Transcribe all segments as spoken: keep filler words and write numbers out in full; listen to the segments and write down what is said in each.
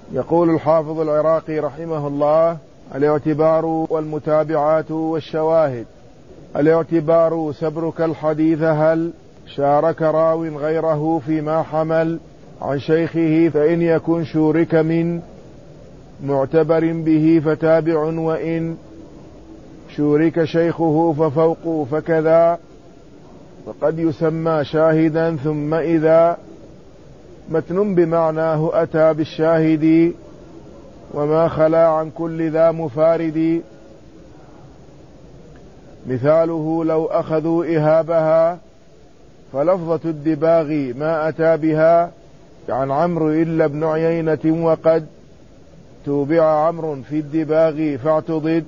يقول الحافظ العراقي رحمه الله: الاعتبار والمتابعات والشواهد. الاعتبار سبرك الحديث هل شارك راو غيره فيما حمل عن شيخه، فإن يكن شورك من معتبر به فتابع، وإن شورك شيخه ففوق فكذا، وقد يسمى شاهدا. ثم إذا متن بمعناه أتى بالشاهد، وما خلا عن كل ذا مفارد. مثاله: لو أخذوا إهابها فلفظة الدباغ ما أتى بها عن عمرو إلا ابن عيينة، وقد توبع عمرو في الدباغ فاعتضد.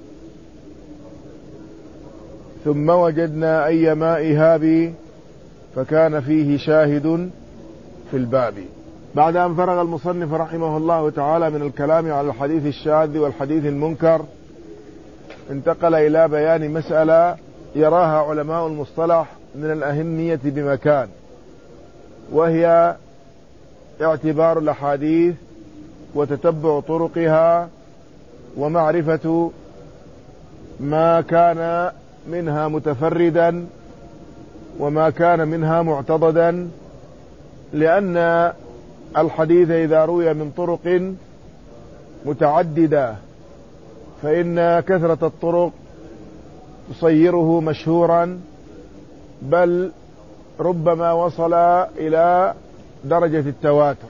ثم وجدنا أيما إهاب فكان فيه شاهد في الباب. بعد أن فرغ المصنف رحمه الله تعالى من الكلام على الحديث الشاذ والحديث المنكر، انتقل إلى بيان مسألة يراها علماء المصطلح من الأهمية بمكان، وهي اعتبار الأحاديث وتتبع طرقها ومعرفة ما كان منها متفردا وما كان منها معتضدا، لأن الحديث إذا روي من طرق متعددة فإن كثرة الطرق تصيره مشهورا، بل ربما وصل إلى درجة التواتر،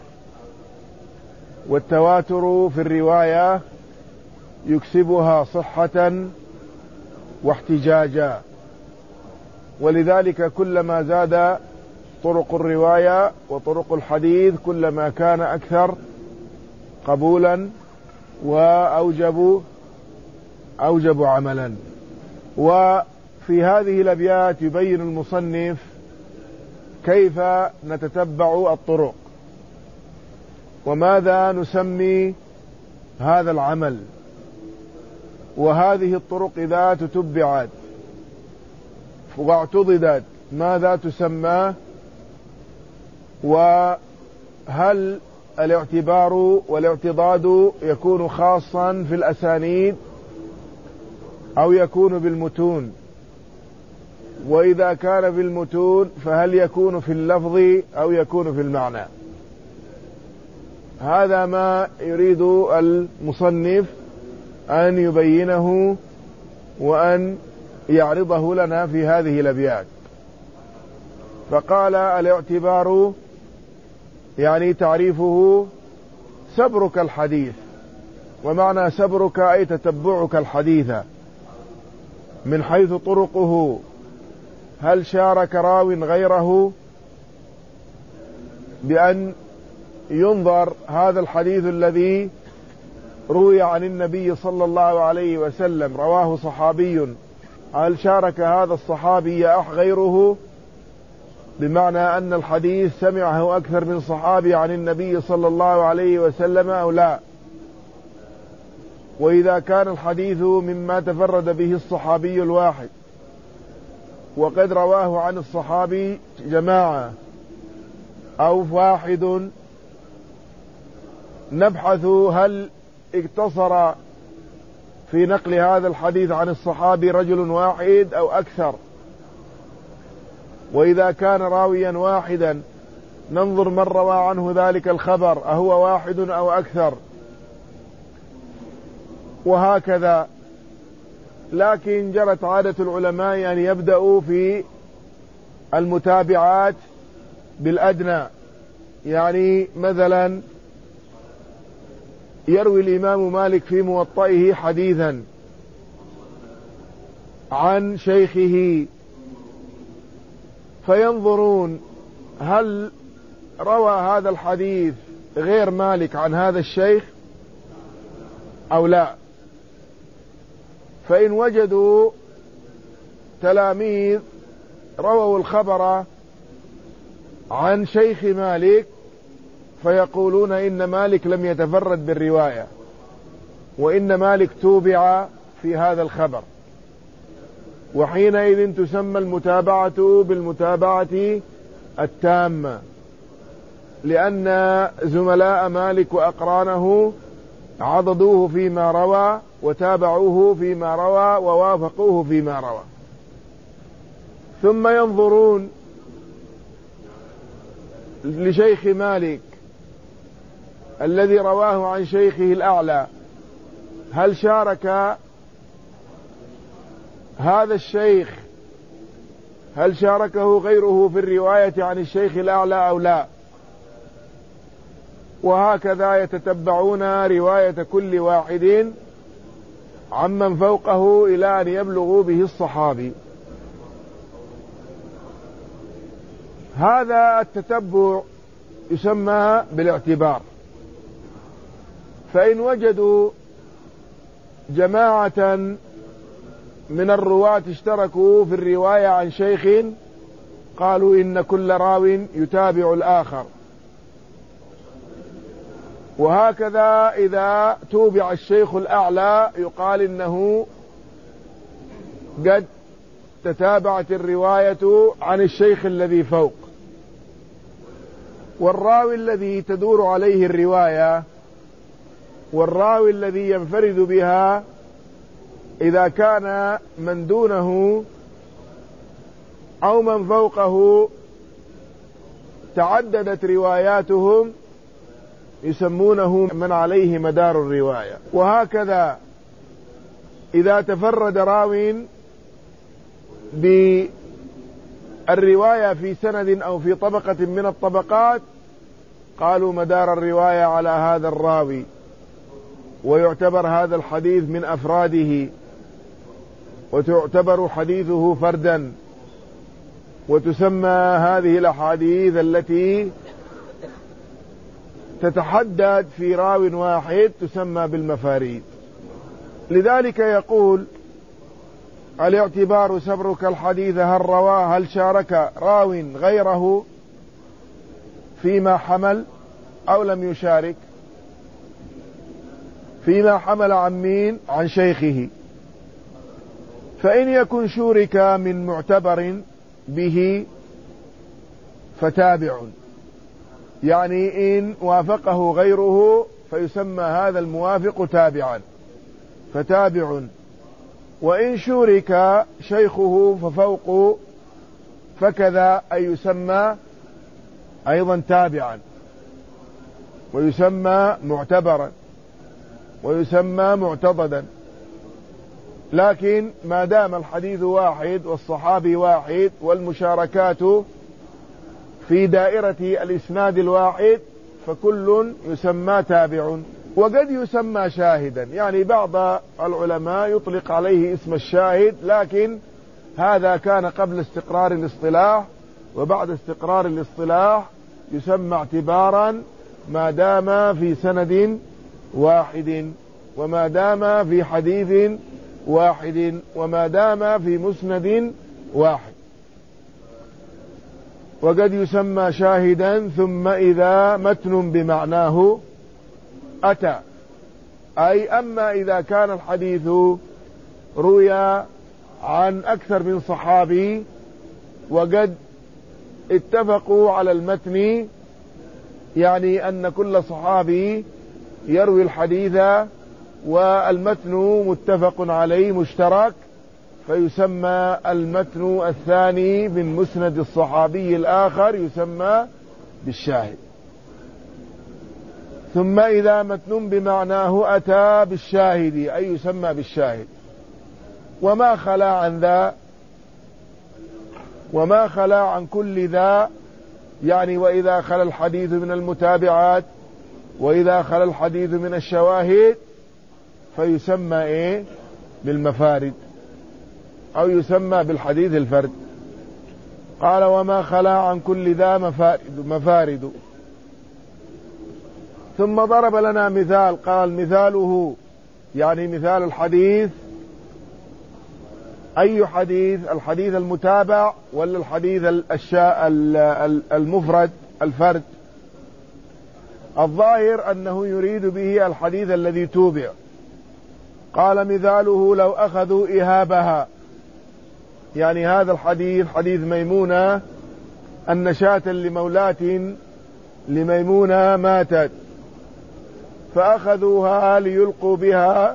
والتواتر في الرواية يكسبها صحة واحتجاجا، ولذلك كلما زاد طرق الرواية وطرق الحديث كلما كان أكثر قبولا وأوجب أوجب عملا. وفي هذه الأبيات يبين المصنف كيف نتتبع الطرق وماذا نسمي هذا العمل، وهذه الطرق إذا تتبعت واعتضدت ماذا تسمى، وهل الاعتبار والاعتضاد يكون خاصا في الأسانيد أو يكون بالمتون، وإذا كان بالمتون فهل يكون في اللفظ أو يكون في المعنى. هذا ما يريد المصنف أن يبينه وأن يعرضه لنا في هذه الأبيات. فقال: الاعتبار يعني تعريفه سبرك الحديث، ومعنى سبرك أي تتبعك الحديث من حيث طرقه، هل شارك راو غيره، بأن ينظر هذا الحديث الذي روي عن النبي صلى الله عليه وسلم رواه صحابي، هل شارك هذا الصحابي أح غيره، بمعنى أن الحديث سمعه أكثر من صحابي عن النبي صلى الله عليه وسلم أو لا. وإذا كان الحديث مما تفرد به الصحابي الواحد وقد رواه عن الصحابي جماعة أو واحد، نبحث هل اقتصر في نقل هذا الحديث عن الصحابي رجل واحد أو أكثر. وإذا كان راويا واحدا ننظر من روى عنه ذلك الخبر أهو واحد أو أكثر، وهكذا. لكن جرت عادة العلماء أن يبدأوا في المتابعات بالأدنى، يعني مثلا يروي الإمام مالك في موطئه حديثا عن شيخه، فينظرون هل روى هذا الحديث غير مالك عن هذا الشيخ أو لا. فإن وجدوا تلاميذ رووا الخبر عن شيخ مالك فيقولون إن مالك لم يتفرد بالرواية، وإن مالك توبع في هذا الخبر، وحينئذ تسمى المتابعة بالمتابعة التامة. لأن زملاء مالك وأقرانه عضدوه فيما روى وتابعوه فيما روى ووافقوه فيما روى، ثم ينظرون لشيخ مالك الذي رواه عن شيخه الأعلى، هل شارك هذا الشيخ هل شاركه غيره في الرواية عن الشيخ الأعلى أو لا، وهكذا يتتبعون رواية كل واحد عمن فوقه إلى أن يبلغوا به الصحابي. هذا التتبع يسمى بالاعتبار. فإن وجدوا جماعة من الرواة اشتركوا في الرواية عن شيخ قالوا إن كل راو يتابع الآخر، وهكذا إذا توبع الشيخ الأعلى يقال إنه قد تتابعت الرواية عن الشيخ الذي فوق. والراوي الذي تدور عليه الرواية والراوي الذي ينفرد بها إذا كان من دونه أو من فوقه تعددت رواياتهم يسمونه من عليه مدار الرواية. وهكذا إذا تفرد راو بالرواية في سند أو في طبقة من الطبقات قالوا مدار الرواية على هذا الراوي، ويعتبر هذا الحديث من أفراده، وتعتبر حديثه فردا، وتسمى هذه الأحاديث التي تتحدد في راو واحد تسمى بالمفاريد. لذلك يقول الاعتبار سبرك الحديث هل رواه هل شارك راو غيره فيما حمل أو لم يشارك. فيما حمل عن مين؟ عن شيخه. فإن يكن شورك من معتبر به فتابع، يعني إن وافقه غيره فيسمى هذا الموافق تابعا فتابع. وإن شورك شيخه ففوق فكذا أي يسمى أيضا تابعا، ويسمى معتبرا، ويسمى معتضدا. لكن ما دام الحديث واحد والصحابي واحد والمشاركات في دائرة الإسناد الواحد فكل يسمى تابع. وقد يسمى شاهدا، يعني بعض العلماء يطلق عليه اسم الشاهد، لكن هذا كان قبل استقرار الاصطلاح، وبعد استقرار الاصطلاح يسمى اعتبارا ما دام في سند واحد، وما دام في حديث واحد، وما دام في مسند واحد. وقد يسمى شاهدا ثم إذا متن بمعناه أتى، أي أما إذا كان الحديث روي عن أكثر من صحابي وقد اتفقوا على المتن، يعني أن كل صحابي يروي الحديث والمتن متفق عليه مشترك، فيسمى المتن الثاني من مسند الصحابي الآخر يسمى بالشاهد. ثم إذا متن بمعناه أتى بالشاهد أي يسمى بالشاهد. وما خلا عن ذا وما خلا عن كل ذا، يعني وإذا خلا الحديث من المتابعات وإذا خلا الحديث من الشواهد فيسمى إيه؟ بالمفارد، أو يسمى بالحديث الفرد. قال وما خلا عن كل ذا مفارد, مفارد. ثم ضرب لنا مثال، قال مثاله يعني مثال الحديث أي حديث؟ الحديث المتابع ولا الحديث الشاء المفرد الفرد؟ الظاهر أنه يريد به الحديث الذي توبع. قال مثاله لو أخذوا إهابها، يعني هذا الحديث حديث ميمونة أن شاة لمولاة لميمونة ماتت فأخذوها ليلقوا بها،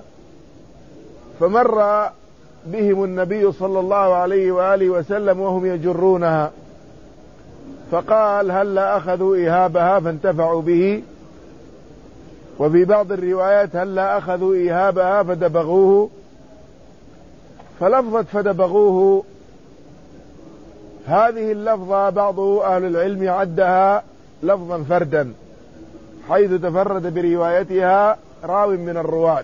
فمر بهم النبي صلى الله عليه وآله وسلم وهم يجرونها، فقال هل لا أخذوا إهابها فانتفعوا به؟ وفي بعض الروايات هل لا أخذوا إهابها فدبغوه؟ فلفظة فدبغوه هذه اللفظة بعض أهل العلم عدها لفظا فردا، حيث تفرد بروايتها راو من الرواة،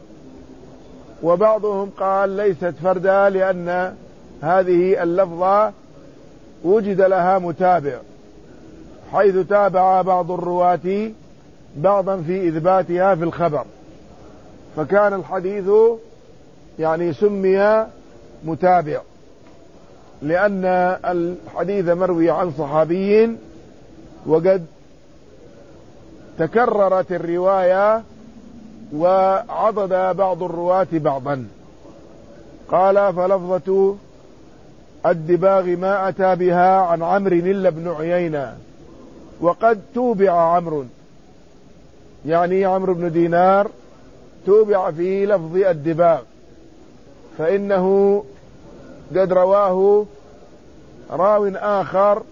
وبعضهم قال ليست فردا لأن هذه اللفظة وجد لها متابع، حيث تابع بعض الرواة بعضا في إثباتها في الخبر، فكان الحديث يعني سمي متابع، لأن الحديث مروي عن صحابي وقد تكررت الرواية وعضد بعض الرواة بعضا. قال فلفظة الدباغ ما أتى بها عن عمرو إلا بن عيينة، وقد توبع عمرو، يعني عمرو بن دينار توبع في لفظ الدباغ، فإنه قد رواه راو آخر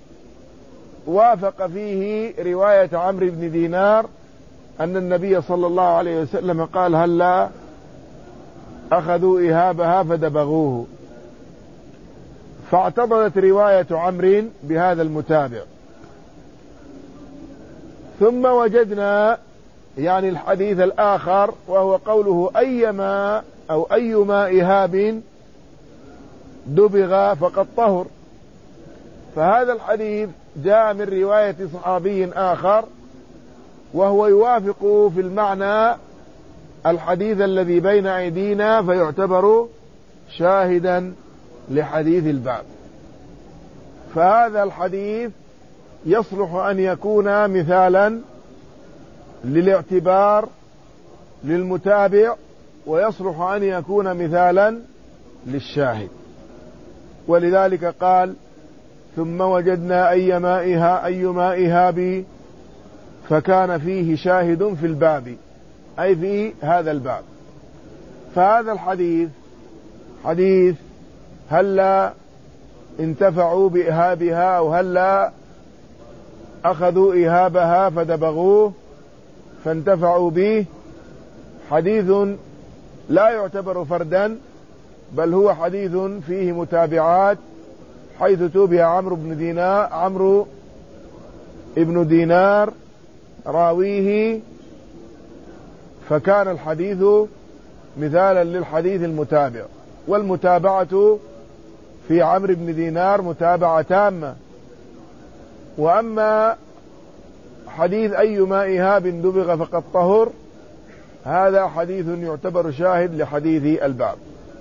وافق فيه رواية عمرو بن دينار أن النبي صلى الله عليه وسلم قال هل لا أخذوا إهابها فدبغوه، فاعتضدت رواية عمرو بهذا المتابع. ثم وجدنا يعني الحديث الآخر وهو قوله أيما أو أيما إهاب دبغ فقد طهر، فهذا الحديث جاء من رواية صحابي آخر وهو يوافق في المعنى الحديث الذي بين أيدينا، فيعتبر شاهدا لحديث الباب. فهذا الحديث يصلح أن يكون مثالا للاعتبار للمتابع، ويصلح أن يكون مثالا للشاهد، ولذلك قال ثم وجدنا أي مائها أي مائها بي فكان فيه شاهد في الباب، أي في هذا الباب. فهذا الحديث حديث هلا انتفعوا بإهابها أو هلا أخذوا إهابها فدبغوه فانتفعوا به، حديث لا يعتبر فردا، بل هو حديث فيه متابعات، حيث توبع عمرو بن دينار عمرو ابن دينار راويه، فكان الحديث مثالا للحديث المتابع. والمتابعة في عمرو بن دينار متابعة تامة. وأما حديث أيما إهاب دبغ فقد طهر هذا حديث يعتبر شاهد لحديث الباب.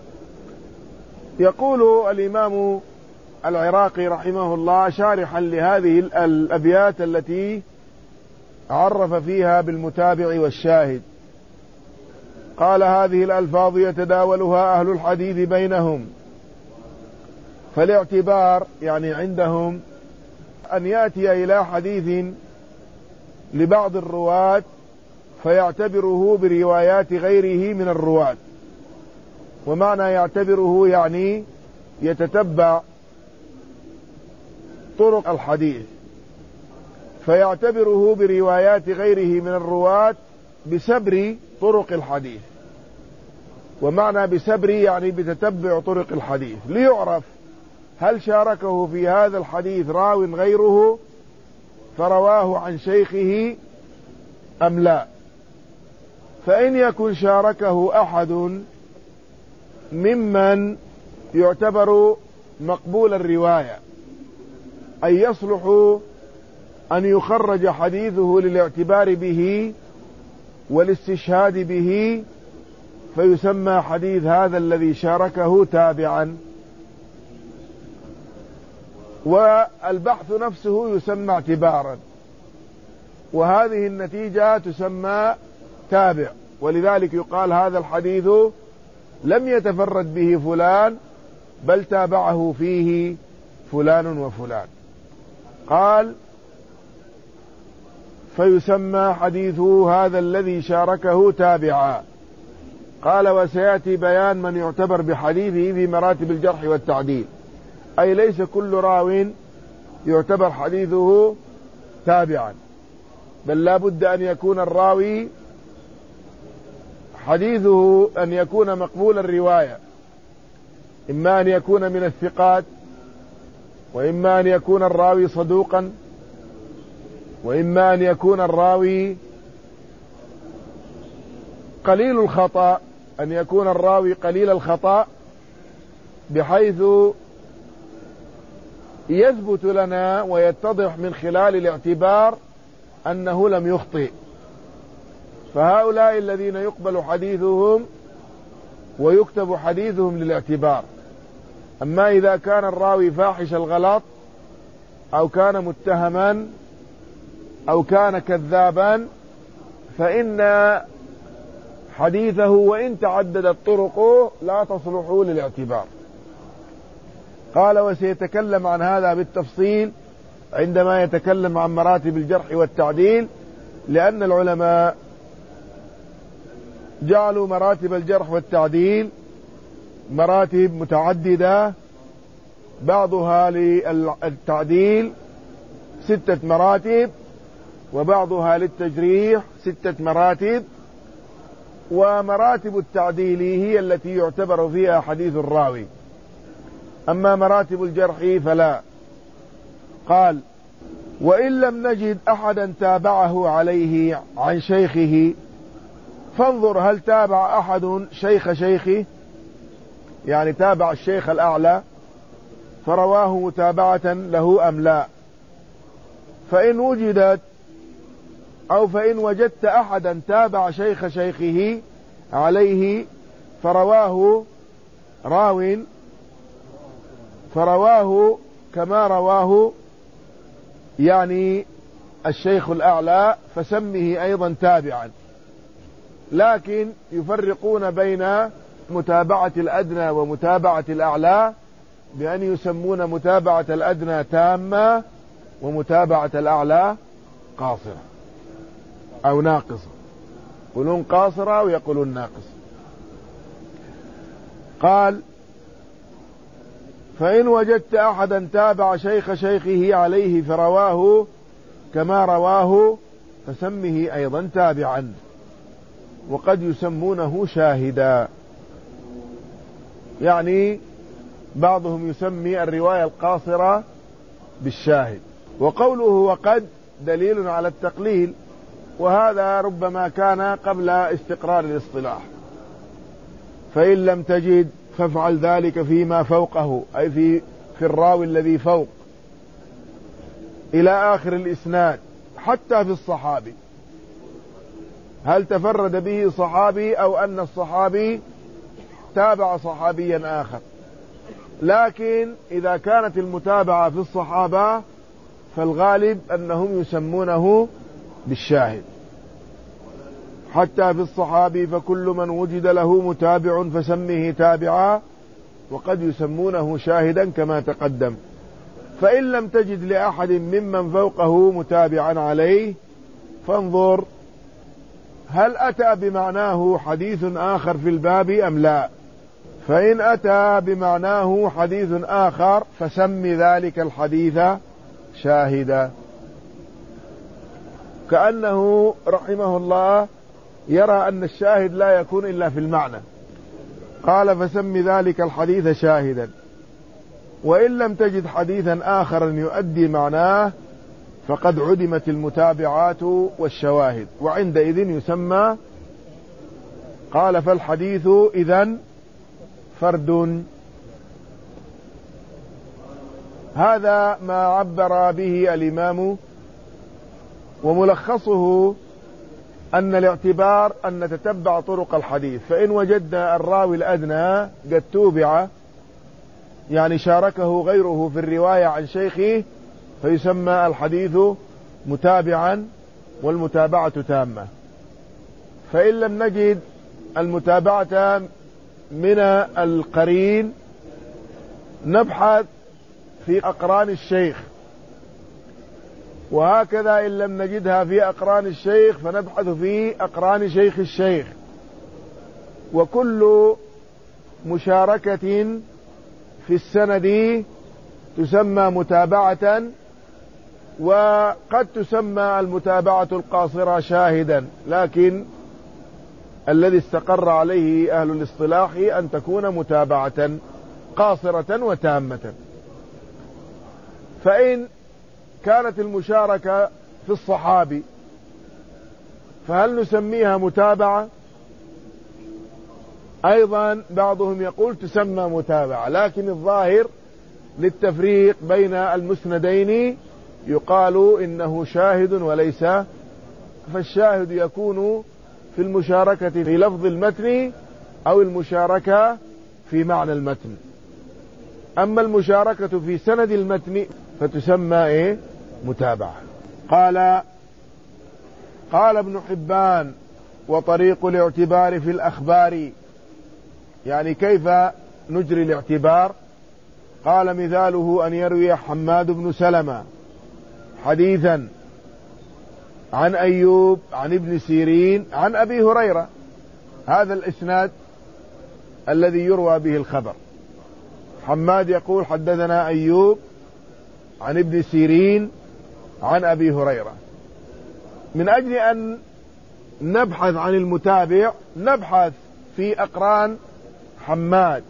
يقول الإمام العراقي رحمه الله شارحا لهذه الأبيات التي عرف فيها بالمتابع والشاهد، قال هذه الألفاظ يتداولها أهل الحديث بينهم، فالاعتبار يعني عندهم أن يأتي إلى حديث لبعض الرواة فيعتبره بروايات غيره من الرواة. ومعنى يعتبره يعني يتتبع طرق الحديث، فيعتبره بروايات غيره من الرواة بسبر طرق الحديث. ومعنى بسبر يعني بتتبع طرق الحديث، ليعرف هل شاركه في هذا الحديث راو غيره فرواه عن شيخه أم لا. فإن يكن شاركه أحد ممن يعتبر مقبول الرواية، أي يصلح أن يخرج حديثه للاعتبار به والاستشهاد به، فيسمى حديث هذا الذي شاركه تابعا، والبحث نفسه يسمى اعتبارا، وهذه النتيجة تسمى تابع. ولذلك يقال هذا الحديث لم يتفرد به فلان بل تابعه فيه فلان وفلان. قال فيسمى حديثه هذا الذي شاركه تابعا. قال وسيأتي بيان من يعتبر بحديثه في مراتب الجرح والتعديل، أي ليس كل راو يعتبر حديثه تابعا، بل لا بد أن يكون الراوي حديثه أن يكون مقبول الرواية، إما أن يكون من الثقات، وإما أن يكون الراوي صدوقا، وإما أن يكون الراوي قليل الخطأ، أن يكون الراوي قليل الخطأ بحيث يثبت لنا ويتضح من خلال الاعتبار أنه لم يخطئ. فهؤلاء الذين يقبل حديثهم ويكتب حديثهم للاعتبار. أما إذا كان الراوي فاحش الغلط أو كان متهما أو كان كذابا فإن حديثه وإن تعددت طرقه لا تصلح للاعتبار. قال وسيتكلم عن هذا بالتفصيل عندما يتكلم عن مراتب الجرح والتعديل، لأن العلماء جعلوا مراتب الجرح والتعديل مراتب متعددة، بعضها للتعديل ستة مراتب، وبعضها للتجريح ستة مراتب، ومراتب التعديل هي التي يعتبر فيها حديث الراوي، أما مراتب الجرح فلا. قال وإن لم نجد أحدا تابعه عليه عن شيخه فانظر هل تابع أحد شيخ شيخه، يعني تابع الشيخ الأعلى فرواه متابعة له أم لا. فإن وجدت أو فإن وجدت أحدا تابع شيخ شيخه عليه فرواه راو فرواه كما رواه يعني الشيخ الأعلى فسمه أيضا تابعا، لكن يفرقون بين متابعة الأدنى ومتابعة الأعلى بأن يسمون متابعة الأدنى تامة ومتابعة الأعلى قاصرة أو ناقصة، يقولون قاصرة ويقولون ناقصة. قال فإن وجدت أحدا تابع شيخ شيخه عليه فرواه كما رواه فسمه أيضا تابعا، وقد يسمونه شاهدا، يعني بعضهم يسمي الرواية القاصرة بالشاهد. وقوله وقد دليل على التقليل، وهذا ربما كان قبل استقرار الاصطلاح. فإن لم تجد فافعل ذلك فيما فوقه، أي في في الراوي الذي فوق إلى آخر الإسناد، حتى في الصحابي، هل تفرد به صحابي أو أن الصحابي تابع صحابيا آخر. لكن إذا كانت المتابعة في الصحابة فالغالب أنهم يسمونه بالشاهد. حتى في الصحابي فكل من وجد له متابع فسمه تابعا، وقد يسمونه شاهدا كما تقدم. فإن لم تجد لأحد ممن فوقه متابعا عليه فانظر هل أتى بمعناه حديث آخر في الباب أم لا. فإن أتى بمعناه حديث آخر فسم ذلك الحديث شاهدا. كأنه رحمه الله يرى أن الشاهد لا يكون إلا في المعنى. قال فسم ذلك الحديث شاهدا. وإن لم تجد حديثا آخر يؤدي معناه فقد عدمت المتابعات والشواهد، وعندئذ يسمى. قال فالحديث إذن فرد. هذا ما عبر به الإمام، وملخصه أن الاعتبار أن نتتبع طرق الحديث، فإن وجدنا الراوي الأدنى قد توبع يعني شاركه غيره في الرواية عن شيخه فيسمى الحديث متابعا والمتابعة تامة. فإن لم نجد المتابعة من القرين نبحث في أقران الشيخ، وهكذا إن لم نجدها في أقران الشيخ فنبحث في أقران شيخ الشيخ. وكل مشاركة في السند تسمى متابعة، وقد تسمى المتابعة القاصرة شاهدا، لكن الذي استقر عليه أهل الاصطلاح أن تكون متابعة قاصرة وتامة. فإن كانت المشاركة في الصحابي فهل نسميها متابعة؟ أيضا بعضهم يقول تسمى متابعة، لكن الظاهر للتفريق بين المسندين يقال إنه شاهد وليس، فالشاهد يكون في المشاركة في لفظ المتن أو المشاركة في معنى المتن. أما المشاركة في سند المتن فتسمى إيه؟ متابعة. قال قال ابن حبان: وطريق الاعتبار في الأخبار، يعني كيف نجري الاعتبار؟ قال: مثاله أن يروي حماد بن سلمة حديثا عن أيوب عن ابن سيرين عن أبي هريرة، هذا الإسناد الذي يروى به الخبر. حماد يقول: حدثنا أيوب عن ابن سيرين عن أبي هريرة. من أجل أن نبحث عن المتابع نبحث في أقران حماد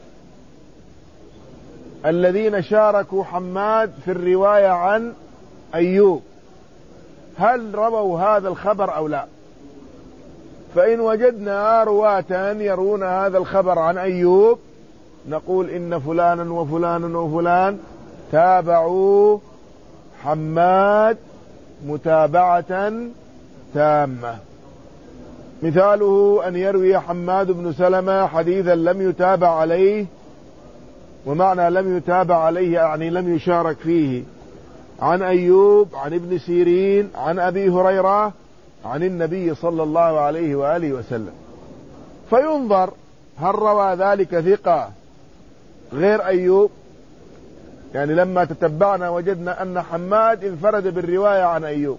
الذين شاركوا حماد في الرواية عن أيوب، هل رووا هذا الخبر أو لا؟ فإن وجدنا رواة يرون هذا الخبر عن أيوب نقول إن فلانا وفلانا وفلان تابعوا حماد متابعة تامة. مثاله أن يروي حماد بن سلمة حديثا لم يتابع عليه، ومعنى لم يتابع عليه يعني لم يشارك فيه، عن أيوب عن ابن سيرين عن أبي هريرة عن النبي صلى الله عليه وآله وسلم. فينظر هل روى ذلك ثقة غير أيوب، يعني لما تتبعنا وجدنا أن حماد انفرد بالرواية عن أيوب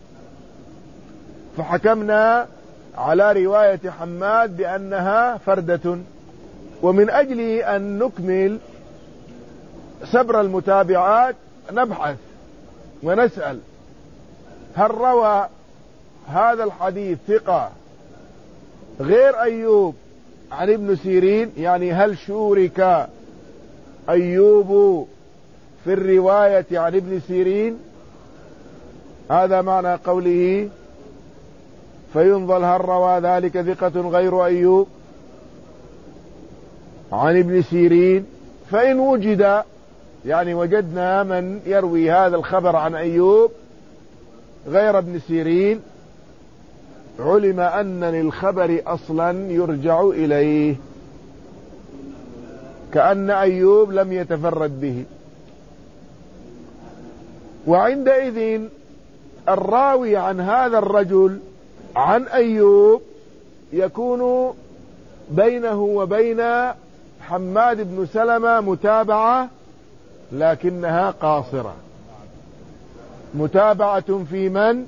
فحكمنا على رواية حماد بأنها فردة. ومن أجل أن نكمل سبر المتابعات نبحث ونسأل هل روى هذا الحديث ثقة غير أيوب عن ابن سيرين، يعني هل شورك أيوب في الرواية عن ابن سيرين؟ هذا معنى قوله فينظر هل روى ذلك ثقة غير أيوب عن ابن سيرين. فإن وجد يعني وجدنا من يروي هذا الخبر عن أيوب غير ابن سيرين علم أن للخبر أصلا يرجع إليه، كأن أيوب لم يتفرد به. وعندئذ الراوي عن هذا الرجل عن أيوب يكون بينه وبين حماد بن سلمة متابعة لكنها قاصرة. متابعة في من؟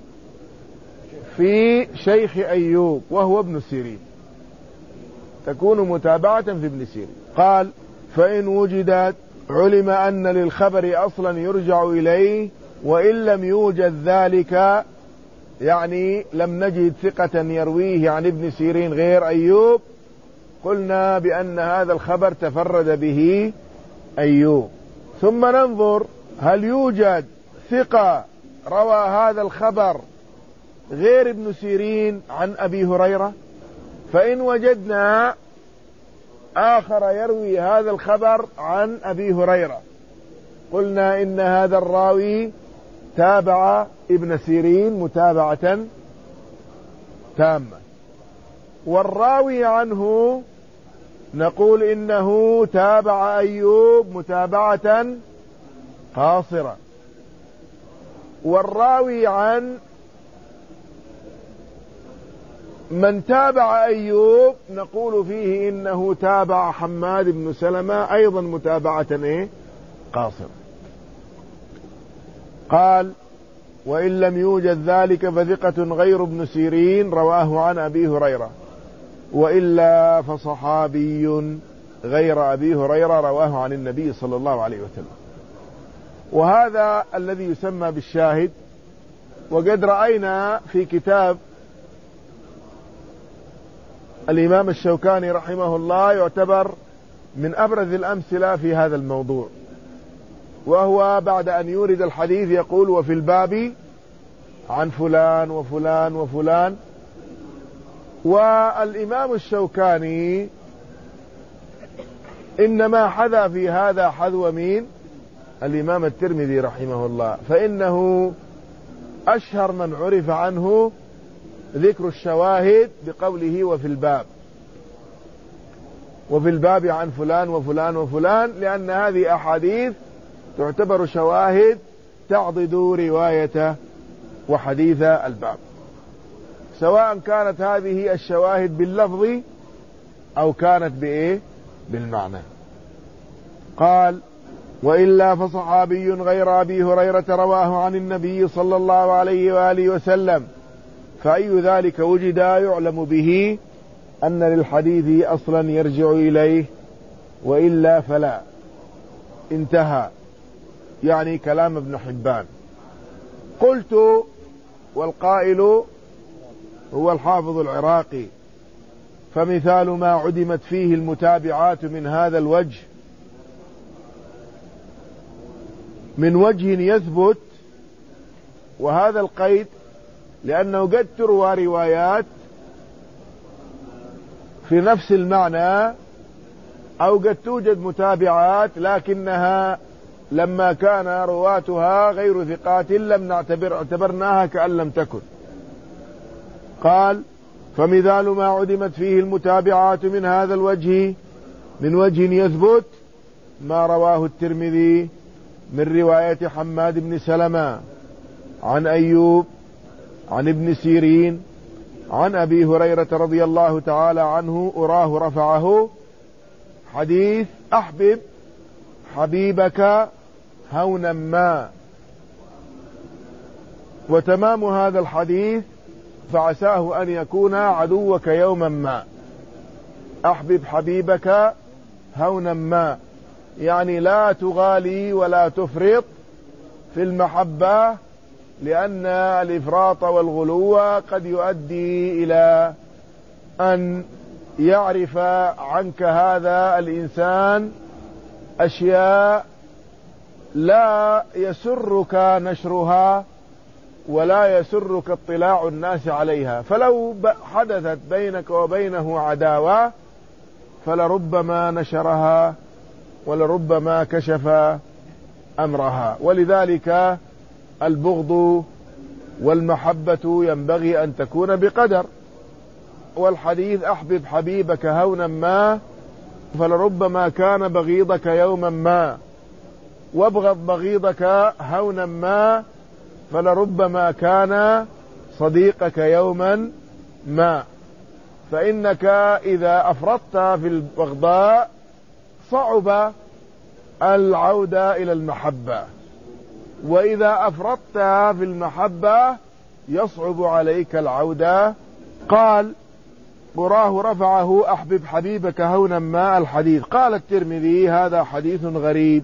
في شيخ أيوب وهو ابن سيرين، تكون متابعة في ابن سيرين. قال فإن وجدت علم أن للخبر أصلا يرجع إليه، وإن لم يوجد ذلك يعني لم نجد ثقة يرويه عن ابن سيرين غير أيوب قلنا بأن هذا الخبر تفرد به أيوب. ثم ننظر هل يوجد ثقة روى هذا الخبر غير ابن سيرين عن أبي هريرة. فإن وجدنا آخر يروي هذا الخبر عن أبي هريرة قلنا إن هذا الراوي تابع ابن سيرين متابعة تامة، والراوي عنه نقول إنه تابع أيوب متابعة قاصرة، والراوي عن من تابع أيوب نقول فيه إنه تابع حماد بن سلمة أيضا متابعة إيه؟ قاصرة. قال وإن لم يوجد ذلك فثقة غير ابن سيرين رواه عن أبي هريرة، وإلا فصحابي غير أبي هريرة رواه عن النبي صلى الله عليه وسلم. وهذا الذي يسمى بالشاهد. وقد رأينا في كتاب الإمام الشوكاني رحمه الله يعتبر من أبرز الأمثلة في هذا الموضوع، وهو بعد أن يورد الحديث يقول: وفي الباب عن فلان وفلان وفلان. والإمام الشوكاني إنما حذا في هذا حذو مين؟ الإمام الترمذي رحمه الله، فإنه أشهر من عرف عنه ذكر الشواهد بقوله وفي الباب، وفي الباب عن فلان وفلان وفلان، لأن هذه أحاديث تعتبر شواهد تعضد رواية وحديث الباب، سواء كانت هذه الشواهد باللفظ أو كانت بإيه؟ بالمعنى. قال: وإلا فصحابي غير أبي هريرة رواه عن النبي صلى الله عليه وآله وسلم، فأي ذلك وجد يعلم به أن للحديث أصلا يرجع إليه، وإلا فلا. انتهى. يعني كلام ابن حبان. قلت: والقائل هو الحافظ العراقي، فمثال ما عدمت فيه المتابعات من هذا الوجه من وجه يثبت، وهذا القيد لأنه قد تروى روايات في نفس المعنى، أو قد توجد متابعات لكنها لما كان رواتها غير ثقات لم نعتبر اعتبرناها كأن لم تكن. قال: فمثال ما عدمت فيه المتابعات من هذا الوجه من وجه يثبت ما رواه الترمذي من رواية حماد بن سلمة عن أيوب عن ابن سيرين عن أبي هريرة رضي الله تعالى عنه أراه رفعه حديث أحبب حبيبك هونا ما. وتمام هذا الحديث: فعساه أن يكون عدوك يوما ما. أحبب حبيبك هونا ما، يعني لا تغالي ولا تفرط في المحبة، لأن الإفراط والغلو قد يؤدي إلى أن يعرف عنك هذا الإنسان أشياء لا يسرك نشرها ولا يسرك اطلاع الناس عليها. فلو حدثت بينك وبينه عداوة فلربما نشرها ولربما كشف أمرها. ولذلك البغض والمحبة ينبغي أن تكون بقدر. والحديث أحبب حبيبك هونا ما فلربما كان بغيضك يوما ما، وابغض بغيضك هونا ما فلربما كان صديقك يوما ما. فإنك إذا أفرطت في البغضاء صعب العودة إلى المحبة، وإذا أفرطت في المحبة يصعب عليك العودة. قال: أراه رفعه أحبب حبيبك هونا ما الحديث. قال الترمذي: هذا حديث غريب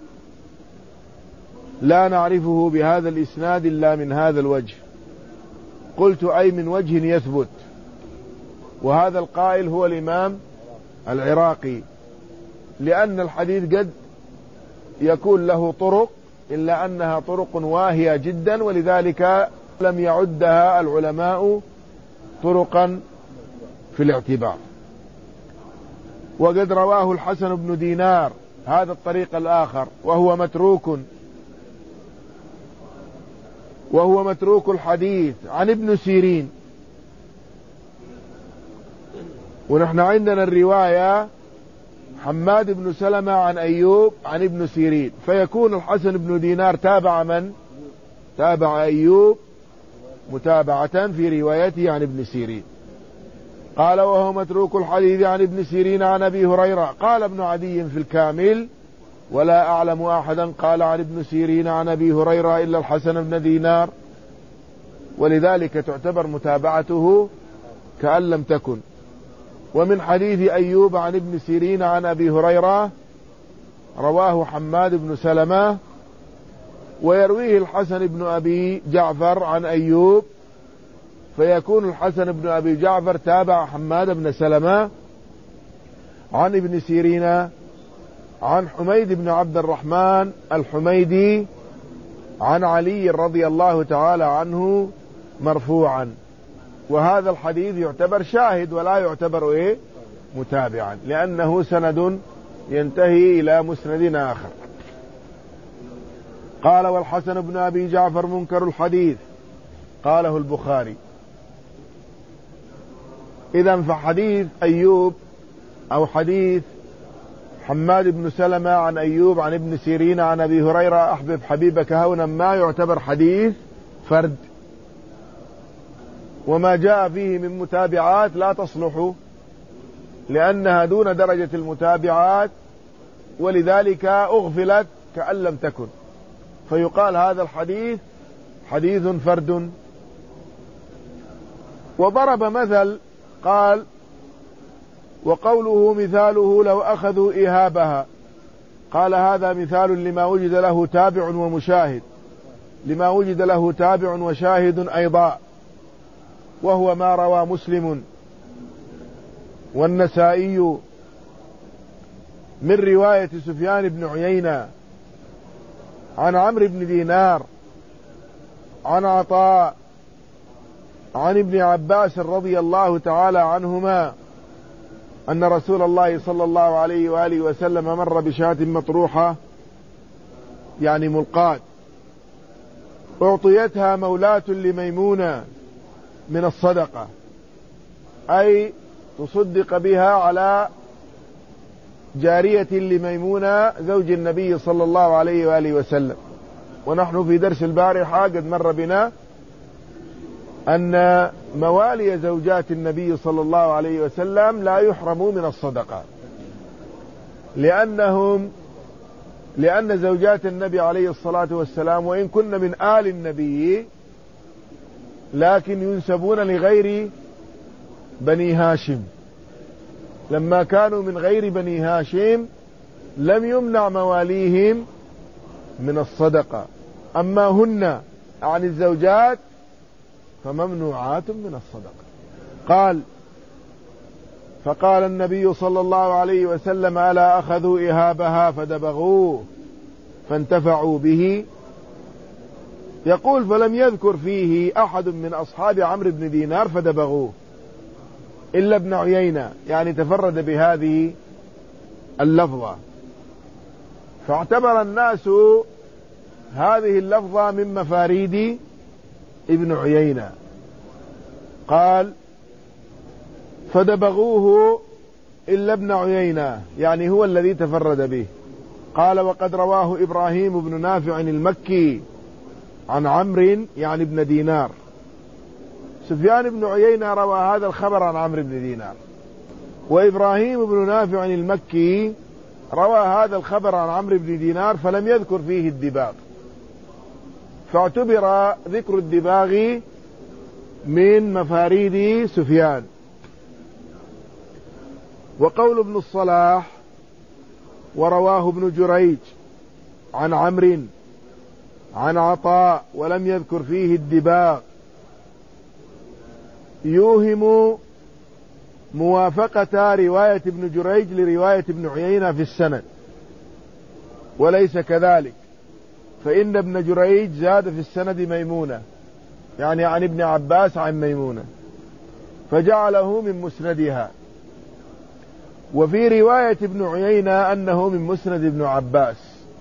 لا نعرفه بهذا الإسناد إلا من هذا الوجه. قلت: أي من وجه يثبت. وهذا القائل هو الإمام العراقي، لأن الحديث قد يكون له طرق إلا أنها طرق واهية جدا، ولذلك لم يعدها العلماء طرقا في الاعتبار. وقد رواه الحسن بن دينار هذا الطريق الآخر وهو متروك وهو متروك الحديث عن ابن سيرين. ونحن عندنا الرواية حماد بن سلمة عن أيوب عن ابن سيرين، فيكون الحسن بن دينار تابع من؟ تابع أيوب متابعة في روايته عن ابن سيرين. قال: وهو متروك الحديث عن ابن سيرين عن أبي هريرة. قال ابن عدي في الكامل: ولا أعلم أحدا قال عن ابن سيرين عن أبي هريرة إلا الحسن بن دينار. ولذلك تعتبر متابعته كأن لم تكن. ومن حديث أيوب عن ابن سيرين عن أبي هريرة رواه حماد بن سلمة، ويرويه الحسن بن أبي جعفر عن أيوب، فيكون الحسن بن أبي جعفر تابع حماد بن سلمة عن ابن سيرين عن حميد بن عبد الرحمن الحميدي عن علي رضي الله تعالى عنه مرفوعا. وهذا الحديث يعتبر شاهد ولا يعتبر إيه متابعا، لأنه سند ينتهي إلى مسند آخر. قال والحسن بن أبي جعفر منكر الحديث، قاله البخاري. إذن فحديث أيوب أو حديث حماد بن سلمة عن أيوب عن ابن سيرين عن أبي هريرة أحبب حبيبك هونا ما يعتبر حديث فرد، وما جاء فيه من متابعات لا تصلح لأنها دون درجة المتابعات، ولذلك أغفلت كأن لم تكن، فيقال هذا الحديث حديث فرد. وضرب مثل قال وقوله مثاله لو أخذوا إهابها، قال هذا مثال لما وجد له تابع ومشاهد، لما وجد له تابع وشاهد أيضا، وهو ما روى مسلم والنسائي من رواية سفيان بن عيينة عن عمرو بن دينار عن عطاء عن ابن عباس رضي الله تعالى عنهما أن رسول الله صلى الله عليه وآله وسلم مر بشاة مطروحة يعني ملقاة أعطيتها مولاة لميمونة من الصدقة، أي تصدق بها على جارية لميمونة زوج النبي صلى الله عليه وآله وسلم. ونحن في درس البارحة قد مر بنا أن موالي زوجات النبي صلى الله عليه وسلم لا يحرموا من الصدقة، لأنهم لأن زوجات النبي عليه الصلاة والسلام وإن كن من آل النبي لكن ينسبون لغير بني هاشم، لما كانوا من غير بني هاشم لم يمنع مواليهم من الصدقة، أما هن عن الزوجات فممنوعات من الصدقة. قال فقال النبي صلى الله عليه وسلم ألا أخذوا إهابها فدبغوه فانتفعوا به. يقول فلم يذكر فيه أحد من أصحاب عمرو بن دينار فدبغوه إلا ابن عيينة، يعني تفرد بهذه اللفظة، فاعتبر الناس هذه اللفظة من مفاريد ابن عيينة. قال فدبغوه إلا ابن عيينة، يعني هو الذي تفرد به. قال وقد رواه إبراهيم بن نافع المكي عن عمرو يعني ابن دينار. سفيان بن عيينة روى هذا الخبر عن عمرو بن دينار، وإبراهيم بن نافع المكي روى هذا الخبر عن عمرو بن دينار فلم يذكر فيه الدباغ، فاعتبر ذكر الدباغ من مفاريد سفيان. وقول ابن الصلاح ورواه ابن جريج عن عمرو عن عطاء ولم يذكر فيه الدباغ يوهم موافقة رواية ابن جريج لرواية ابن عيينة في السند، وليس كذلك، فإن ابن جريج زاد في السند ميمونة، يعني عن ابن عباس عن ميمونة، فجعله من مسندها. وفي رواية ابن عيينة أنه من مسند ابن عباس،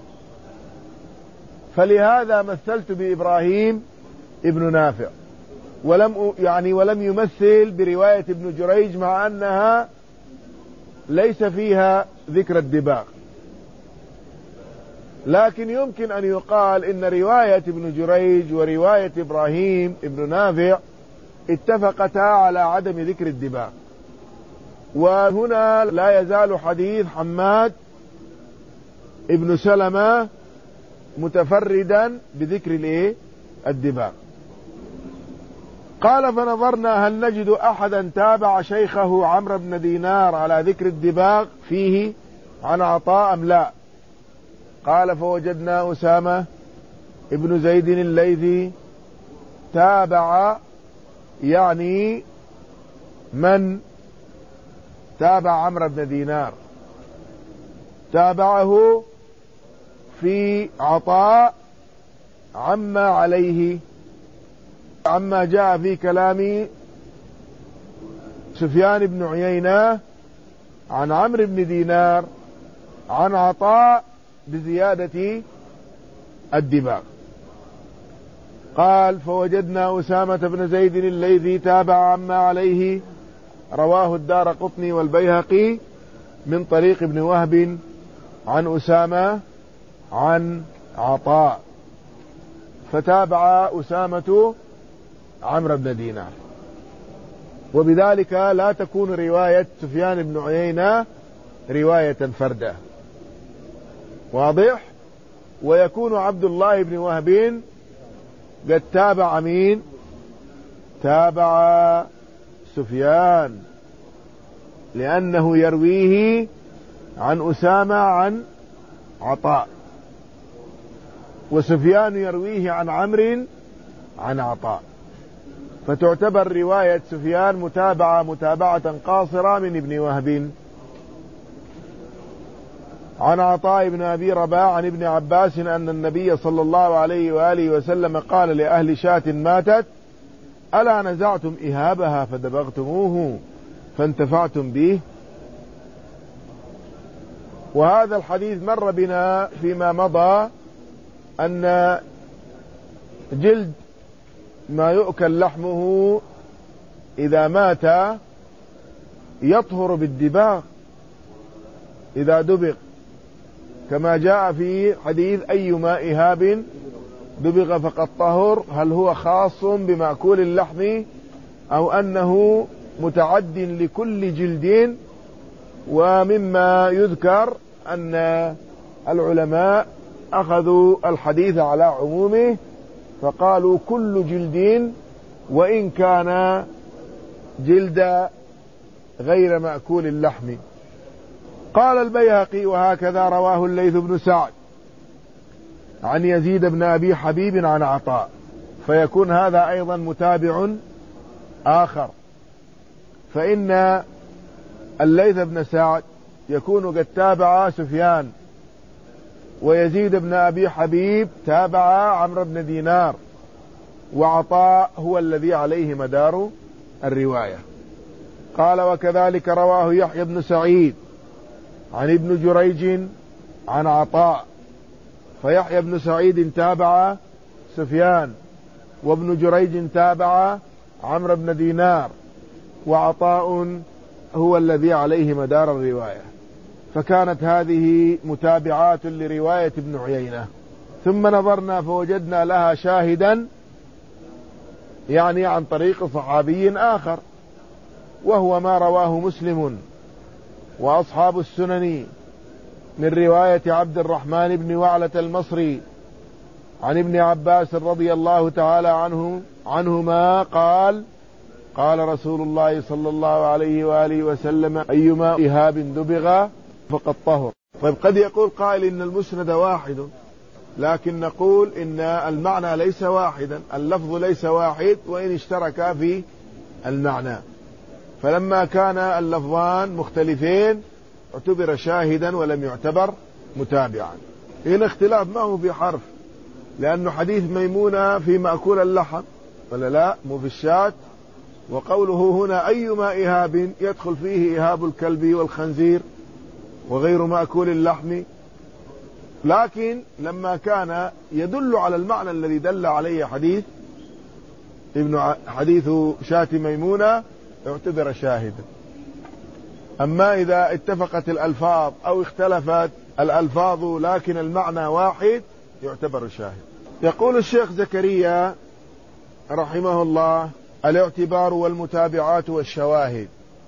فلهذا مثلت بإبراهيم ابن نافع ولم يعني ولم يمثل برواية ابن جريج مع أنها ليس فيها ذكر الدباغ. لكن يمكن أن يقال إن رواية ابن جريج ورواية إبراهيم ابن نافع اتفقتا على عدم ذكر الدباغ. وهنا لا يزال حديث حماد ابن سلمة متفردا بذكر الايه الدباغ. قال فنظرنا هل نجد أحدا تابع شيخه عمرو بن دينار على ذكر الدباغ فيه عن عطاء أم لا؟ قال فوجدنا أسامة ابن زيد الليثي تابع، يعني من تابع عمرو بن دينار، تابعه في عطاء عما عليه، عما جاء في كلام سفيان بن عيينة عن عمرو بن دينار عن عطاء بزيادة الدباغ. قال فوجدنا أسامة بن زيد الليثي تابع عما عليه، رواه الدارقطني والبيهقي من طريق ابن وهب عن أسامة عن عطاء، فتابع أسامة عمرو بن دينار، وبذلك لا تكون رواية سفيان بن عيينة رواية فردة، واضح؟ ويكون عبد الله بن وهب قد تابع مين؟ تابع سفيان، لأنه يرويه عن أسامة عن عطاء، وسفيان يرويه عن عمرو عن عطاء، فتعتبر رواية سفيان متابعة متابعة قاصرة من ابن وهب. عن عطاء بن أبي رباح عن ابن عباس أن النبي صلى الله عليه وآله وسلم قال لأهل شاة ماتت: ألا نزعتم إهابها فدبغتموه فانتفعتم به؟ وهذا الحديث مر بنا فيما مضى أن جلد ما يؤكل لحمه إذا مات يطهر بالدباغ إذا دبغ، كما جاء في حديث أيما إهاب دبغ فقد طهر. هل هو خاص بمأكول اللحم أو أنه متعد لكل جلد؟ ومما يذكر أن العلماء أخذوا الحديث على عمومه فقالوا كل جلد وإن كان جلد غير مأكول اللحم. قال البيهقي: وهكذا رواه الليث بن سعد عن يزيد بن أبي حبيب عن عطاء، فيكون هذا أيضا متابع آخر، فإن الليث بن سعد يكون قد تابع سفيان، ويزيد بن أبي حبيب تابع عمرو بن دينار، وعطاء هو الذي عليه مدار الرواية. قال: وكذلك رواه يحيى بن سعيد عن ابن جريج عن عطاء، فيحيى بن سعيد تابع سفيان، وابن جريج تابع عمرو بن دينار، وعطاء هو الذي عليه مدار الرواية، فكانت هذه متابعات لرواية ابن عيينة. ثم نظرنا فوجدنا لها شاهدا، يعني عن طريق صحابي آخر، وهو ما رواه مسلم وأصحاب السنن من رواية عبد الرحمن بن وعلة المصري عن ابن عباس رضي الله تعالى عنه عنهما قال: قال رسول الله صلى الله عليه وآله وسلم: أيما إهاب دبغ فقد طهر. طيب، قد يقول قائل إن المسند واحد، لكن نقول إن المعنى ليس واحدا، اللفظ ليس واحد وإن اشتركا في المعنى، فلما كان اللفظان مختلفين اعتبر شاهدا ولم يعتبر متابعا. هنا اختلاف ما هو في حرف، لأنه حديث ميمونة في مأكول اللحم ولا لا، مو في الشاة، وقوله هنا أيما إهاب يدخل فيه إهاب الكلب والخنزير وغير مأكول اللحم، لكن لما كان يدل على المعنى الذي دل عليه حديث ابن حديث شاة ميمونة اعتبر شاهدا. أما إذا اتفقت الألفاظ أو اختلفت الألفاظ لكن المعنى واحد يعتبر شاهد. يقول الشيخ زكريا رحمه الله: الاعتبار والمتابعات والشواهد.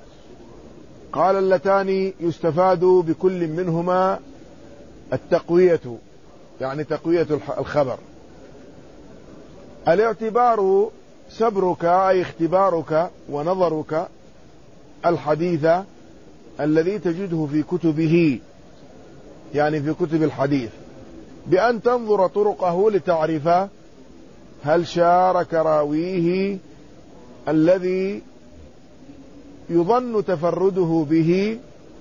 قال: اللتان يستفاد بكل منهما التقوية، يعني تقوية الخبر. الاعتبار سبرك أي اختبارك ونظرك الحديث الذي تجده في كتبه، يعني في كتب الحديث، بأن تنظر طرقه لتعرف هل شارك راويه الذي يظن تفرده به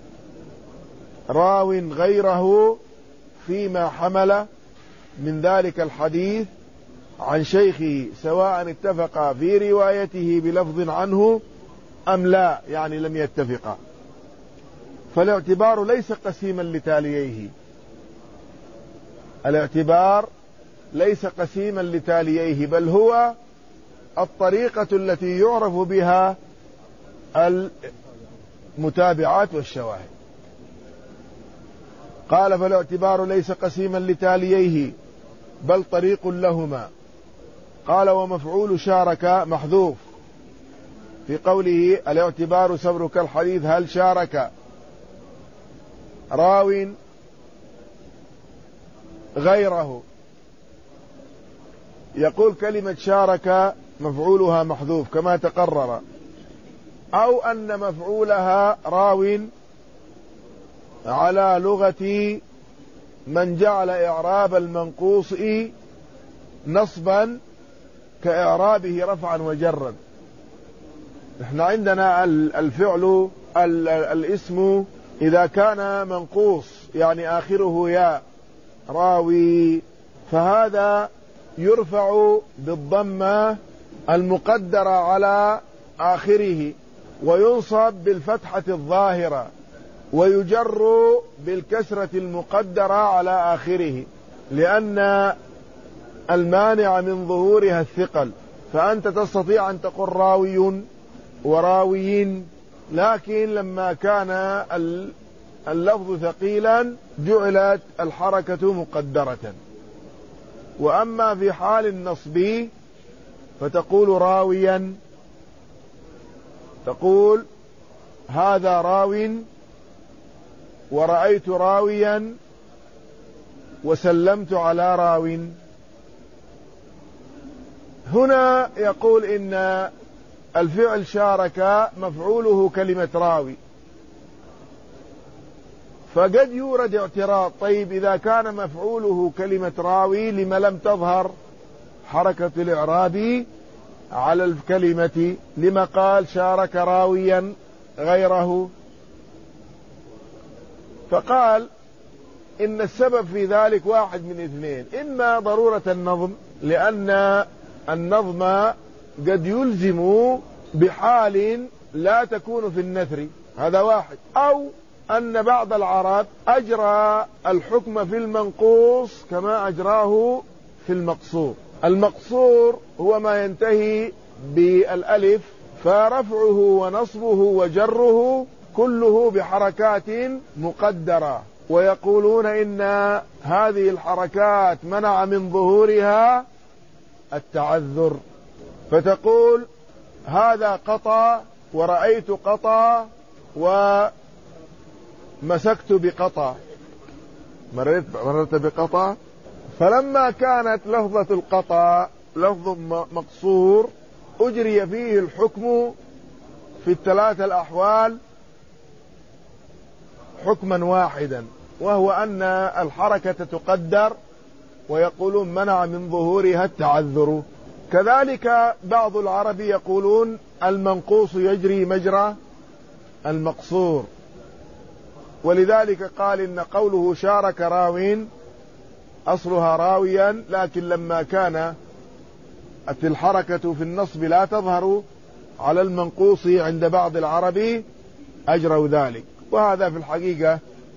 راو غيره فيما حمل من ذلك الحديث عن شيخه، سواء اتفق في روايته بلفظ عنه أم لا، يعني لم يتفقا. فالاعتبار ليس قسيما لتاليه، الاعتبار ليس قسيما لتاليه، بل هو الطريقة التي يعرف بها المتابعات والشواهد. قال فالاعتبار ليس قسيما لتاليه بل طريق لهما. قال ومفعول شارك محذوف في قوله الاعتبار سبرك الحديث هل شارك راو غيره. يقول كلمة شارك مفعولها محذوف كما تقرر، أو أن مفعولها راو على لغة من جعل إعراب المنقوص نصبا كإعرابه رفعا وجرا. احنا عندنا الفعل الاسم إذا كان منقوص يعني آخره يا راوي، فهذا يرفع بالضمة المقدرة على آخره، وينصب بالفتحة الظاهرة، ويجر بالكسرة المقدرة على آخره، لأن المانع من ظهورها الثقل. فأنت تستطيع أن تقول راوي وراويين، لكن لما كان اللفظ ثقيلا جعلت الحركة مقدرة. وأما في حال النصب فتقول راويا، تقول هذا راو ورأيت راويا وسلمت على راو. هنا يقول إن الفعل شارك مفعوله كلمة راوي، فقد يورد اعتراض، طيب إذا كان مفعوله كلمة راوي لما لم تظهر حركة الإعراب على الكلمة؟ لما قال شارك راويا غيره؟ فقال إن السبب في ذلك واحد من اثنين، إما ضرورة النظم، لأن النظم قد يلزم بحال لا تكون في النثر، هذا واحد، أو أن بعض العرب أجرى الحكم في المنقوص كما أجراه في المقصور. المقصور هو ما ينتهي بالألف، فرفعه ونصبه وجره كله بحركات مقدرة، ويقولون إن هذه الحركات منع من ظهورها التعذر، فتقول هذا قطع ورأيت قطع ومسكت بقطع، مررت, مررت بقطع. فلما كانت لفظة القطع لفظ مقصور أجري فيه الحكم في الثلاثة الأحوال حكما واحدا، وهو أن الحركة تقدر، ويقولون منع من ظهورها التعذر. كذلك بعض العرب يقولون المنقوص يجري مجرى المقصور، ولذلك قال إن قوله شارك راو أصلها راويا، لكن لما كان الحركة في النصب لا تظهر على المنقوص عند بعض العرب أجروا ذلك. وهذا في الحقيقة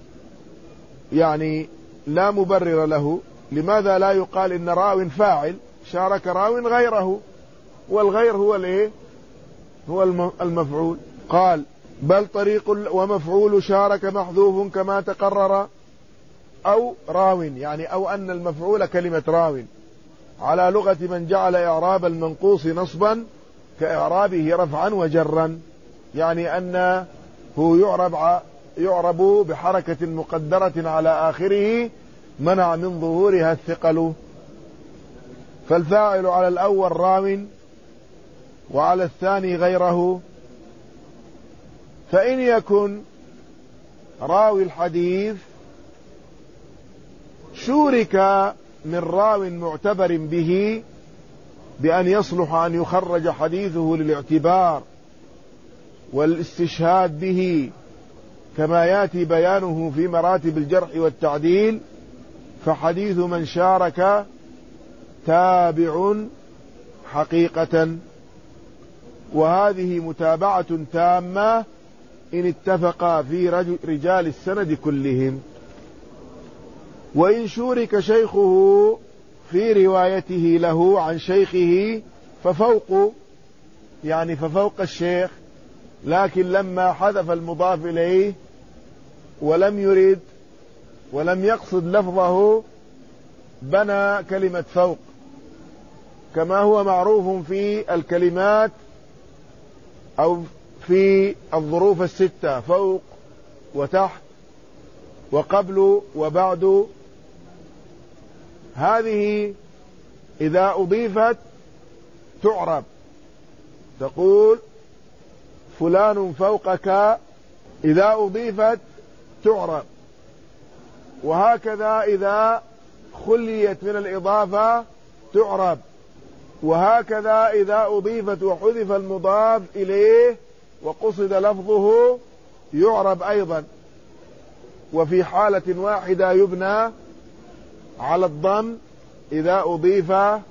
يعني لا مبرر له. لماذا لا يقال إن راو فاعل شارك راو غيره، والغير هو الايه؟ هو المفعول. قال بل طريق ومفعول شارك محذوف كما تقرر، أو راو، يعني أو أن المفعول كلمة راو على لغة من جعل إعراب المنقوص نصبا كإعرابه رفعا وجرا، يعني أنه يعرب يعرب بحركة مقدرة على آخره منع من ظهورها الثقل. فالفاعل على الأول راو وعلى الثاني غيره. فإن يكن راوي الحديث شورك من راو معتبر به بأن يصلح أن يخرج حديثه للاعتبار والاستشهاد به كما يأتي بيانه في مراتب الجرح والتعديل، فحديث من شارك تابع حقيقة، وهذه متابعة تامة إن اتفق في رجال السند كلهم. وإن شورك شيخه في روايته له عن شيخه ففوق، يعني ففوق الشيخ، لكن لما حذف المضاف إليه ولم يرد ولم يقصد لفظه بنى كلمة فوق، كما هو معروف في الكلمات أو في الظروف الستة: فوق وتحت وقبل وبعد. هذه إذا أضيفت تعرب، تقول فلان فوقك، إذا أضيفت تعرب. وهكذا إذا خليت من الإضافة تعرب، وهكذا إذا أضيفت وحذف المضاف إليه وقصد لفظه يعرب أيضا. وفي حالة واحدة يبنى على الضم إذا أضيف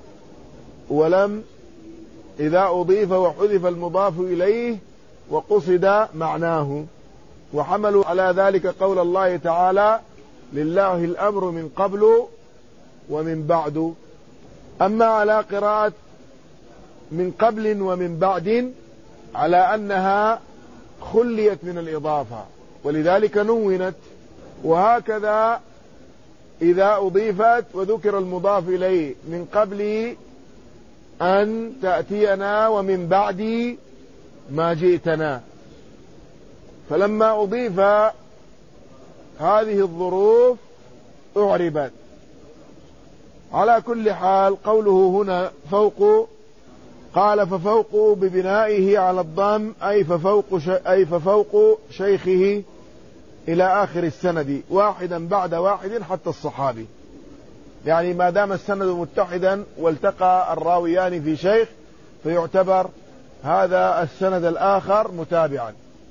ولم إذا أضيف وحذف المضاف إليه وقصد معناه. وحملوا على ذلك قول الله تعالى: لله الأمر من قبل ومن بعد. أما على قراءة من قبل ومن بعد على أنها خليت من الإضافة ولذلك نونت. وهكذا إذا أضيفت وذكر المضاف إليه: من قبل أن تأتينا ومن بعد ما جئتنا. فلما أضيف هذه الظروف أعربت. على كل حال قوله هنا فوق، قال ففوق ببنائه على الضم أي ففوق, أي ففوق شيخه إلى آخر السند، واحدا بعد واحد حتى الصحابي. يعني ما دام السند متحدا والتقى الراويان في شيخ فيعتبر هذا السند الآخر متابعا.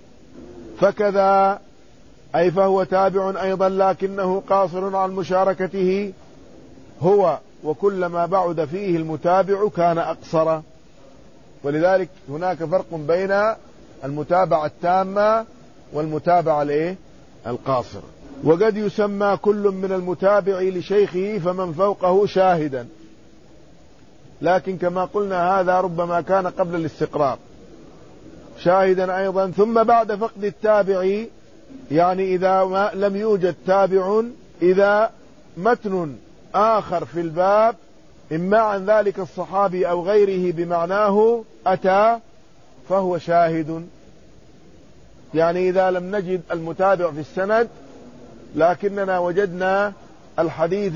فكذا أي فهو تابع أيضا، لكنه قاصر عن مشاركته هو، وكلما بعد فيه المتابع كان أقصر. ولذلك هناك فرق بين المتابعة التامة والمتابعة الايه القاصر. وقد يسمى كل من المتابع لشيخه فمن فوقه شاهدا، لكن كما قلنا هذا ربما كان قبل الاستقرار شاهدا أيضا. ثم بعد فقد التابع، يعني إذا ما لم يوجد تابع، إذا متن آخر في الباب إما عن ذلك الصحابي أو غيره بمعناه أتى فهو شاهد. يعني إذا لم نجد المتابع في السند لكننا وجدنا الحديث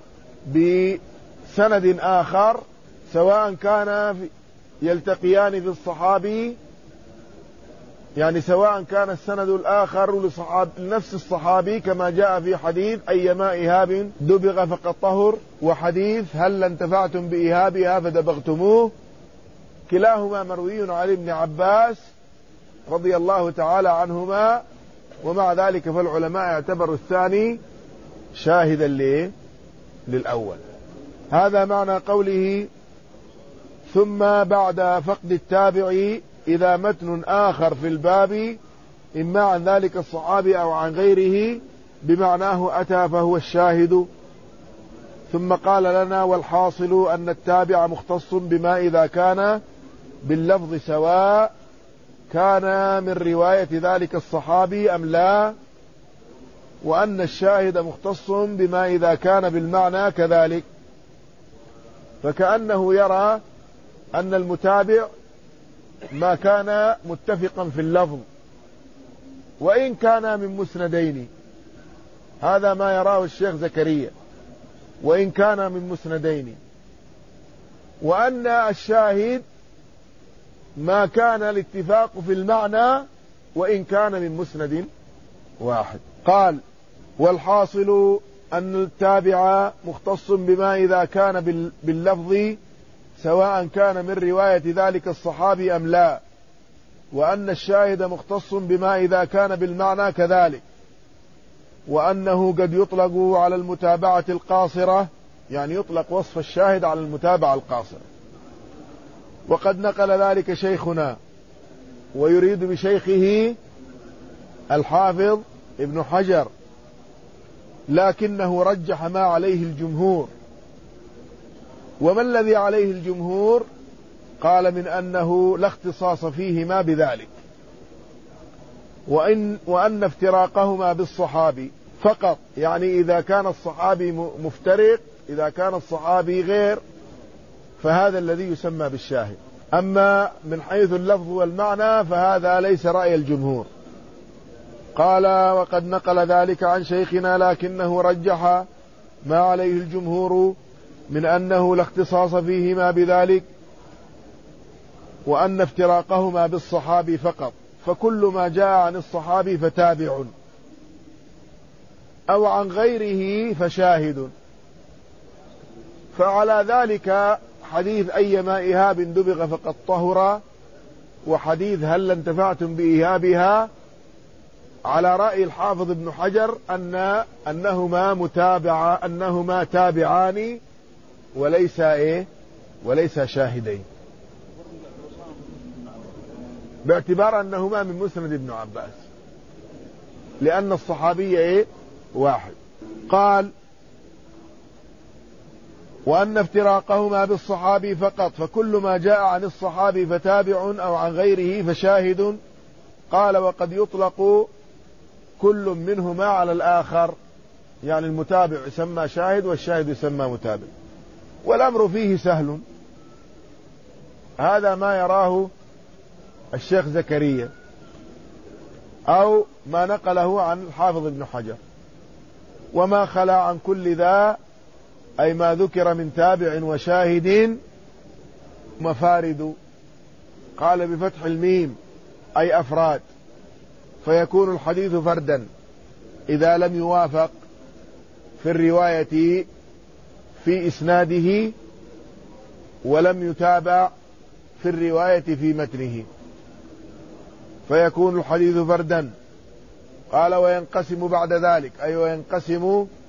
بسند آخر، سواء كان يلتقيان في الصحابي، يعني سواء كان السند الآخر لنفس الصحابي كما جاء في حديث أيما إهاب دبغ فقد طهر، وحديث هل انتفعتم بإهابها فدبغتموه، كلاهما مروي عن ابن عباس رضي الله تعالى عنهما. ومع ذلك فالعلماء اعتبروا الثاني شاهدا للأول. هذا معنى قوله ثم بعد فقد التابع إذا متن آخر في الباب إما عن ذلك الصحابي أو عن غيره بمعناه أتى فهو الشاهد. ثم قال لنا: والحاصل أن التابع مختص بما إذا كان باللفظ سواء كان من رواية ذلك الصحابي أم لا، وأن الشاهد مختص بما إذا كان بالمعنى كذلك. فكأنه يرى أن المتابع ما كان متفقا في اللفظ وإن كان من مسندين، هذا ما يراه الشيخ زكريا، وإن كان من مسندين، وأن الشاهد ما كان الاتفاق في المعنى وإن كان من مسند واحد. قال: والحاصل أن التابع مختص بما إذا كان باللفظ سواء كان من رواية ذلك الصحابي أم لا، وأن الشاهد مختص بما إذا كان بالمعنى كذلك، وأنه قد يطلق على المتابعة القاصرة، يعني يطلق وصف الشاهد على المتابعة القاصرة. وقد نقل ذلك شيخنا، ويريد بشيخه الحافظ ابن حجر، لكنه رجح ما عليه الجمهور. وما الذي عليه الجمهور؟ قال: من أنه لا اختصاص فيهما بذلك، وإن وأن افتراقهما بالصحابي فقط، يعني إذا كان الصحابي مفترق، إذا كان الصحابي غير، فهذا الذي يسمى بالشاهد. أما من حيث اللفظ والمعنى فهذا ليس رأي الجمهور. قال: وقد نقل ذلك عن شيخنا، لكنه رجح ما عليه الجمهور من أنه لا اختصاص فيهما بذلك، وأن افتراقهما بالصحابي فقط، فكل ما جاء عن الصحابي فتابع، أو عن غيره فشاهد. فعلى ذلك حديث أيما إهاب دبغ فقد طهر، وحديث هل انتفعتم بإهابها، على رأي الحافظ ابن حجر أن أنهما متابعة أنهما تابعان وليس إيه وليس شاهدين، باعتبار أنهما من مسند ابن عباس، لأن الصحابي إيه واحد. قال: وأن افتراقهما بالصحابي فقط، فكل ما جاء عن الصحابي فتابع أو عن غيره فشاهد. قال: وقد يطلق كل منهما على الآخر، يعني المتابع يسمى شاهد والشاهد يسمى متابع، والأمر فيه سهل. هذا ما يراه الشيخ زكريا، أو ما نقله عن الحافظ ابن حجر. وما خلا عن كل ذا، أي ما ذكر من تابع وشاهد، مفارد. قال بفتح الميم أي أفراد، فيكون الحديث فردا إذا لم يوافق في الرواية في إسناده، ولم يتابع في الرواية في متنه، فيكون الحديث فردا. قال: وينقسم بعد ذلك، أي وينقسم